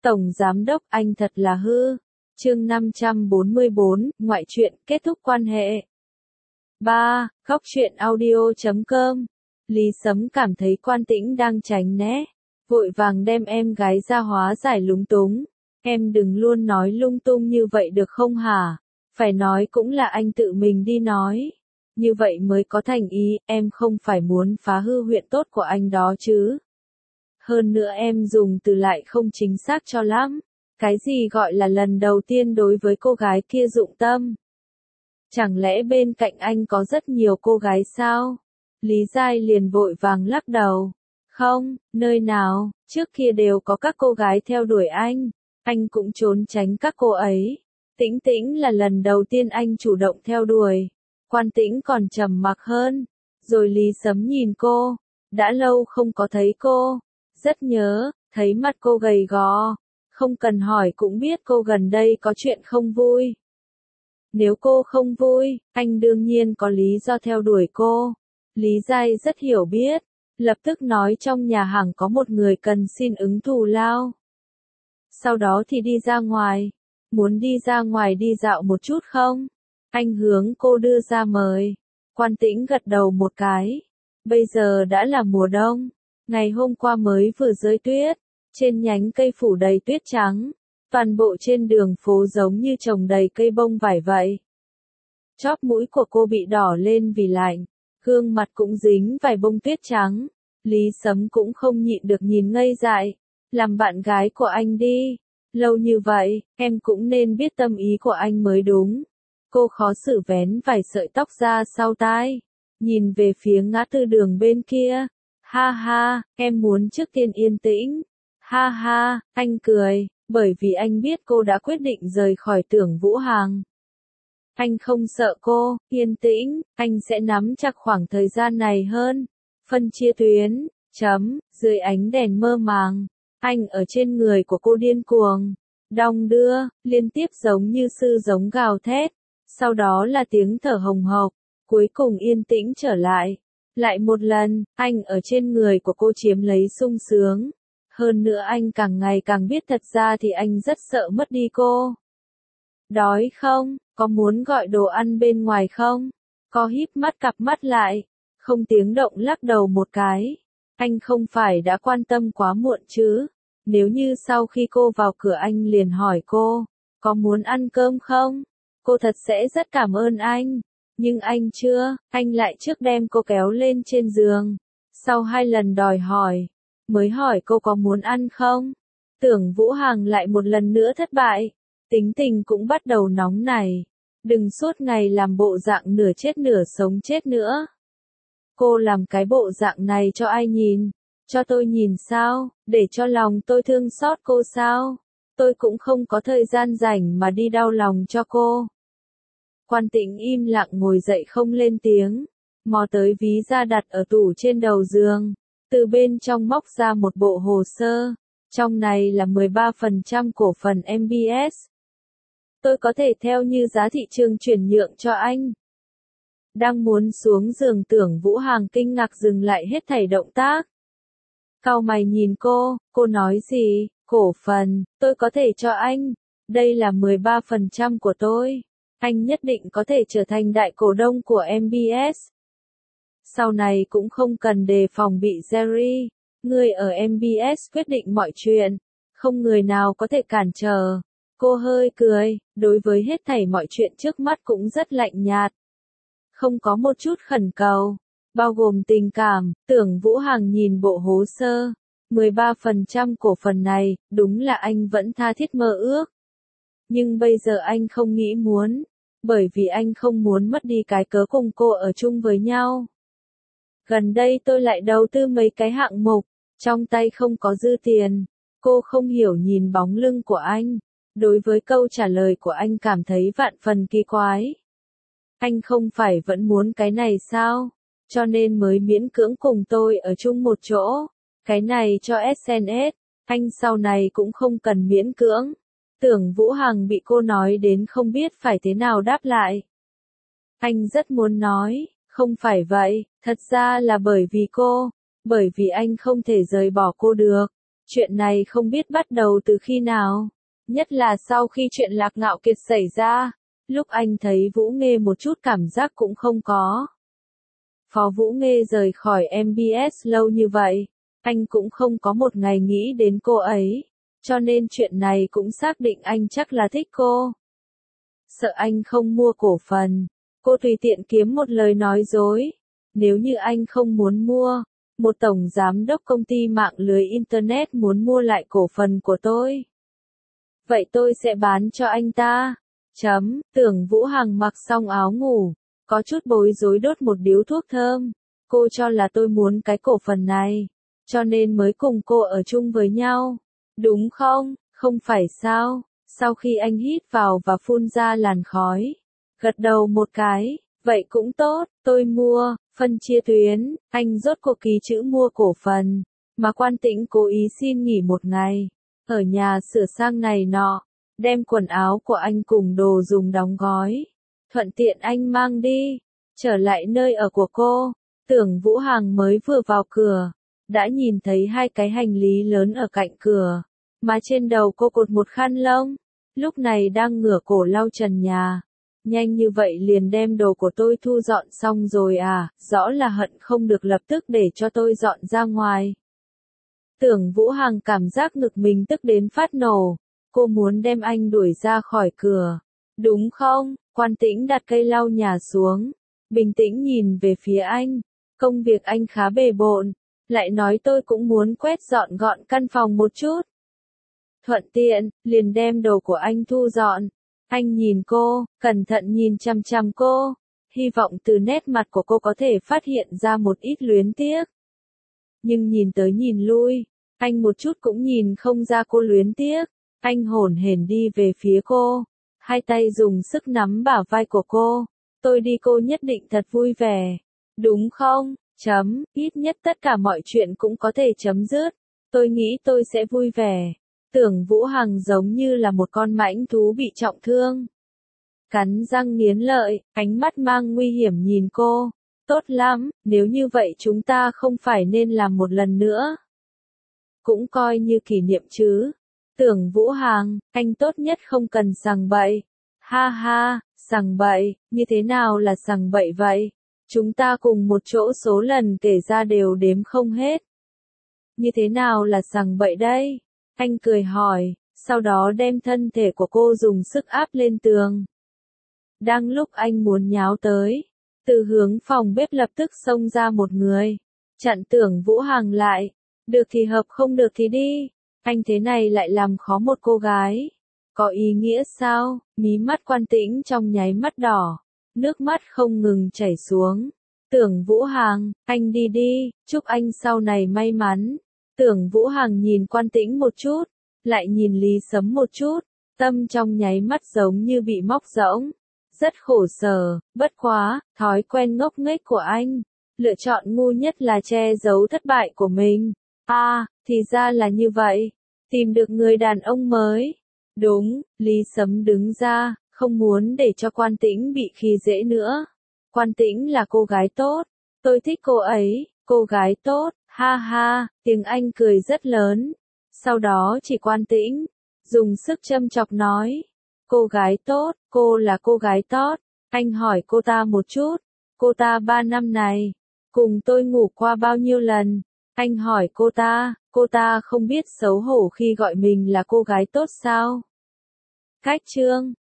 Tổng Giám đốc anh thật là hư. Chương 544, ngoại truyện, kết thúc quan hệ. 3. Góc truyện audio.com. Lý Sấm cảm thấy Quan Tĩnh đang tránh né, vội vàng đem em gái ra hóa giải lúng túng. Em đừng luôn nói lung tung như vậy được không hả? Phải nói cũng là anh tự mình đi nói. Như vậy mới có thành ý, em không phải muốn phá hư huyện tốt của anh đó chứ. Hơn nữa em dùng từ lại không chính xác cho lắm. Cái gì gọi là lần đầu tiên đối với cô gái kia dụng tâm? Chẳng lẽ bên cạnh anh có rất nhiều cô gái sao? Lý Giai liền vội vàng lắc đầu. Không, nơi nào, trước kia đều có các cô gái theo đuổi anh cũng trốn tránh các cô ấy. Tĩnh Tĩnh là lần đầu tiên anh chủ động theo đuổi. Quan Tĩnh còn trầm mặc hơn. Rồi Lý Sấm nhìn cô. Đã lâu không có thấy cô. Rất nhớ, thấy mặt cô gầy gò. Không cần hỏi cũng biết cô gần đây có chuyện không vui. Nếu cô không vui, anh đương nhiên có lý do theo đuổi cô. Lý Giai rất hiểu biết. Lập tức nói trong nhà hàng có một người cần xin ứng thù lao. Sau đó thì đi ra ngoài. Muốn đi ra ngoài đi dạo một chút không? Anh hướng cô đưa ra mời. Quan Tĩnh gật đầu một cái. Bây giờ đã là mùa đông. Ngày hôm qua mới vừa rơi tuyết. Trên nhánh cây phủ đầy tuyết trắng. Toàn bộ trên đường phố giống như trồng đầy cây bông vải vậy. Chóp mũi của cô bị đỏ lên vì lạnh. Gương mặt cũng dính vài bông tuyết trắng. Lý Sấm cũng không nhịn được nhìn ngây dại. Làm bạn gái của anh đi. Lâu như vậy, em cũng nên biết tâm ý của anh mới đúng. Cô khó xử vén vài sợi tóc ra sau tai. Nhìn về phía ngã tư đường bên kia. Ha ha, em muốn trước tiên yên tĩnh. Ha ha, anh cười, bởi vì anh biết cô đã quyết định rời khỏi Tưởng Vũ Hàng. Anh không sợ cô, yên tĩnh, anh sẽ nắm chặt khoảng thời gian này hơn. Phân chia tuyến, dưới ánh đèn mơ màng. Anh ở trên người của cô điên cuồng. Đong đưa, liên tiếp giống như sư giống gào thét. Sau đó là tiếng thở hồng hộc. Cuối cùng yên tĩnh trở lại. Lại một lần, anh ở trên người của cô chiếm lấy sung sướng. Hơn nữa anh càng ngày càng biết thật ra thì anh rất sợ mất đi cô. Đói không? Có muốn gọi đồ ăn bên ngoài không? Có híp mắt cặp mắt lại. Không tiếng động lắc đầu một cái. Anh không phải đã quan tâm quá muộn chứ? Nếu như sau khi cô vào cửa anh liền hỏi cô, có muốn ăn cơm không? Cô thật sẽ rất cảm ơn anh. Nhưng anh chưa, anh lại trước đem cô kéo lên trên giường. Sau 2 lần đòi hỏi, mới hỏi cô có muốn ăn không? Tưởng Vũ Hàng lại một lần nữa thất bại. Tính tình cũng bắt đầu nóng nảy. Đừng suốt ngày làm bộ dạng nửa chết nửa sống chết nữa. Cô làm cái bộ dạng này cho ai nhìn? Cho tôi nhìn sao? Để cho lòng tôi thương xót cô sao? Tôi cũng không có thời gian rảnh mà đi đau lòng cho cô. Quan Tĩnh im lặng ngồi dậy không lên tiếng. Mò tới ví da đặt ở tủ trên đầu giường. Từ bên trong móc ra một bộ hồ sơ. Trong này là 13% cổ phần MBS. Tôi có thể theo như giá thị trường chuyển nhượng cho anh. Đang muốn xuống giường Tưởng Vũ Hàng kinh ngạc dừng lại hết thảy động tác. Cau mày nhìn cô nói gì? Cổ phần, tôi có thể cho anh. Đây là 13% của tôi. Anh nhất định có thể trở thành đại cổ đông của MBS. Sau này cũng không cần đề phòng bị Jerry. Người ở MBS quyết định mọi chuyện. Không người nào có thể cản trở. Cô hơi cười, đối với hết thảy mọi chuyện trước mắt cũng rất lạnh nhạt. Không có một chút khẩn cầu, bao gồm tình cảm. Tưởng Vũ Hàng nhìn bộ hồ sơ. 13% cổ phần này, đúng là anh vẫn tha thiết mơ ước. Nhưng bây giờ anh không nghĩ muốn. Bởi vì anh không muốn mất đi cái cớ cùng cô ở chung với nhau. Gần đây tôi lại đầu tư mấy cái hạng mục. Trong tay không có dư tiền. Cô không hiểu nhìn bóng lưng của anh. Đối với câu trả lời của anh cảm thấy vạn phần kỳ quái. Anh không phải vẫn muốn cái này sao? Cho nên mới miễn cưỡng cùng tôi ở chung một chỗ. Cái này cho SNS, anh sau này cũng không cần miễn cưỡng. Tưởng Vũ Hằng bị cô nói đến không biết phải thế nào đáp lại. Anh rất muốn nói, không phải vậy, thật ra là bởi vì cô, bởi vì anh không thể rời bỏ cô được. Chuyện này không biết bắt đầu từ khi nào. Nhất là sau khi chuyện Lạc Ngạo Kiệt xảy ra. Lúc anh thấy Vũ Nghê một chút cảm giác cũng không có. Phó Vũ Nghê rời khỏi MBS lâu như vậy. Anh cũng không có một ngày nghĩ đến cô ấy. Cho nên chuyện này cũng xác định anh chắc là thích cô. Sợ anh không mua cổ phần. Cô tùy tiện kiếm một lời nói dối. Nếu như anh không muốn mua, một tổng giám đốc công ty mạng lưới Internet muốn mua lại cổ phần của tôi. Vậy tôi sẽ bán cho anh ta. Tưởng Vũ Hằng mặc xong áo ngủ, có chút bối rối đốt một điếu thuốc thơm. Cô cho là tôi muốn cái cổ phần này, cho nên mới cùng cô ở chung với nhau. Đúng không? Không phải sao? Sau khi anh hít vào và phun ra làn khói, gật đầu một cái, vậy cũng tốt, tôi mua, phân chia tuyến, anh rốt cuộc ký chữ mua cổ phần, mà Quan Tĩnh cố ý xin nghỉ một ngày, ở nhà sửa sang này nọ, đem quần áo của anh cùng đồ dùng đóng gói, thuận tiện anh mang đi, trở lại nơi ở của cô. Tưởng Vũ Hằng mới vừa vào cửa, đã nhìn thấy hai cái hành lý lớn ở cạnh cửa, mà trên đầu cô cột một khăn lông, lúc này đang ngửa cổ lau trần nhà. Nhanh như vậy liền đem đồ của tôi thu dọn xong rồi à, rõ là hận không được lập tức để cho tôi dọn ra ngoài. Tưởng Vũ Hằng cảm giác ngực mình tức đến phát nổ, cô muốn đem anh đuổi ra khỏi cửa. Đúng không? Quan Tĩnh đặt cây lau nhà xuống, bình tĩnh nhìn về phía anh. Công việc anh khá bề bộn, lại nói tôi cũng muốn quét dọn gọn căn phòng một chút. Thuận tiện, liền đem đồ của anh thu dọn. Anh nhìn cô, cẩn thận nhìn chằm chằm cô, hy vọng từ nét mặt của cô có thể phát hiện ra một ít luyến tiếc. Nhưng nhìn tới nhìn lui, anh một chút cũng nhìn không ra cô luyến tiếc. Anh hổn hển đi về phía cô, hai tay dùng sức nắm bả vai của cô. Tôi đi cô nhất định thật vui vẻ, đúng không? Ít nhất tất cả mọi chuyện cũng có thể chấm dứt. Tôi nghĩ tôi sẽ vui vẻ. Tưởng Vũ Hằng giống như là một con mãnh thú bị trọng thương. Cắn răng nghiến lợi, ánh mắt mang nguy hiểm nhìn cô. Tốt lắm, nếu như vậy chúng ta không phải nên làm một lần nữa. Cũng coi như kỷ niệm chứ. Tưởng Vũ Hằng, anh tốt nhất không cần sằng bậy. Ha ha, sằng bậy, như thế nào là sằng bậy vậy? Chúng ta cùng một chỗ số lần kể ra đều đếm không hết. Như thế nào là sằng bậy đây? Anh cười hỏi, sau đó đem thân thể của cô dùng sức áp lên tường. Đang lúc anh muốn nháo tới, từ hướng phòng bếp lập tức xông ra một người, chặn Tưởng Vũ Hằng lại. Được thì hợp không được thì đi. Anh thế này lại làm khó một cô gái. Có ý nghĩa sao? Mí mắt Quan Tĩnh trong nháy mắt đỏ, nước mắt không ngừng chảy xuống. Tưởng Vũ Hằng, anh đi đi, chúc anh sau này may mắn. Tưởng Vũ Hằng nhìn Quan Tĩnh một chút, lại nhìn Lý Sấm một chút, tâm trong nháy mắt giống như bị móc rỗng. Rất khổ sở, bất quá, thói quen ngốc nghếch của anh. Lựa chọn ngu nhất là che giấu thất bại của mình. Thì ra là như vậy. Tìm được người đàn ông mới. Đúng, Lý Sấm đứng ra, không muốn để cho Quan Tĩnh bị khi dễ nữa. Quan Tĩnh là cô gái tốt. Tôi thích cô ấy, cô gái tốt, ha ha, tiếng Anh cười rất lớn. Sau đó chỉ Quan Tĩnh, dùng sức châm chọc nói. Cô gái tốt, cô là cô gái tốt. Anh hỏi cô ta một chút. Cô ta 3 năm này, cùng tôi ngủ qua bao nhiêu lần? Anh hỏi cô ta không biết xấu hổ khi gọi mình là cô gái tốt sao? Cách chương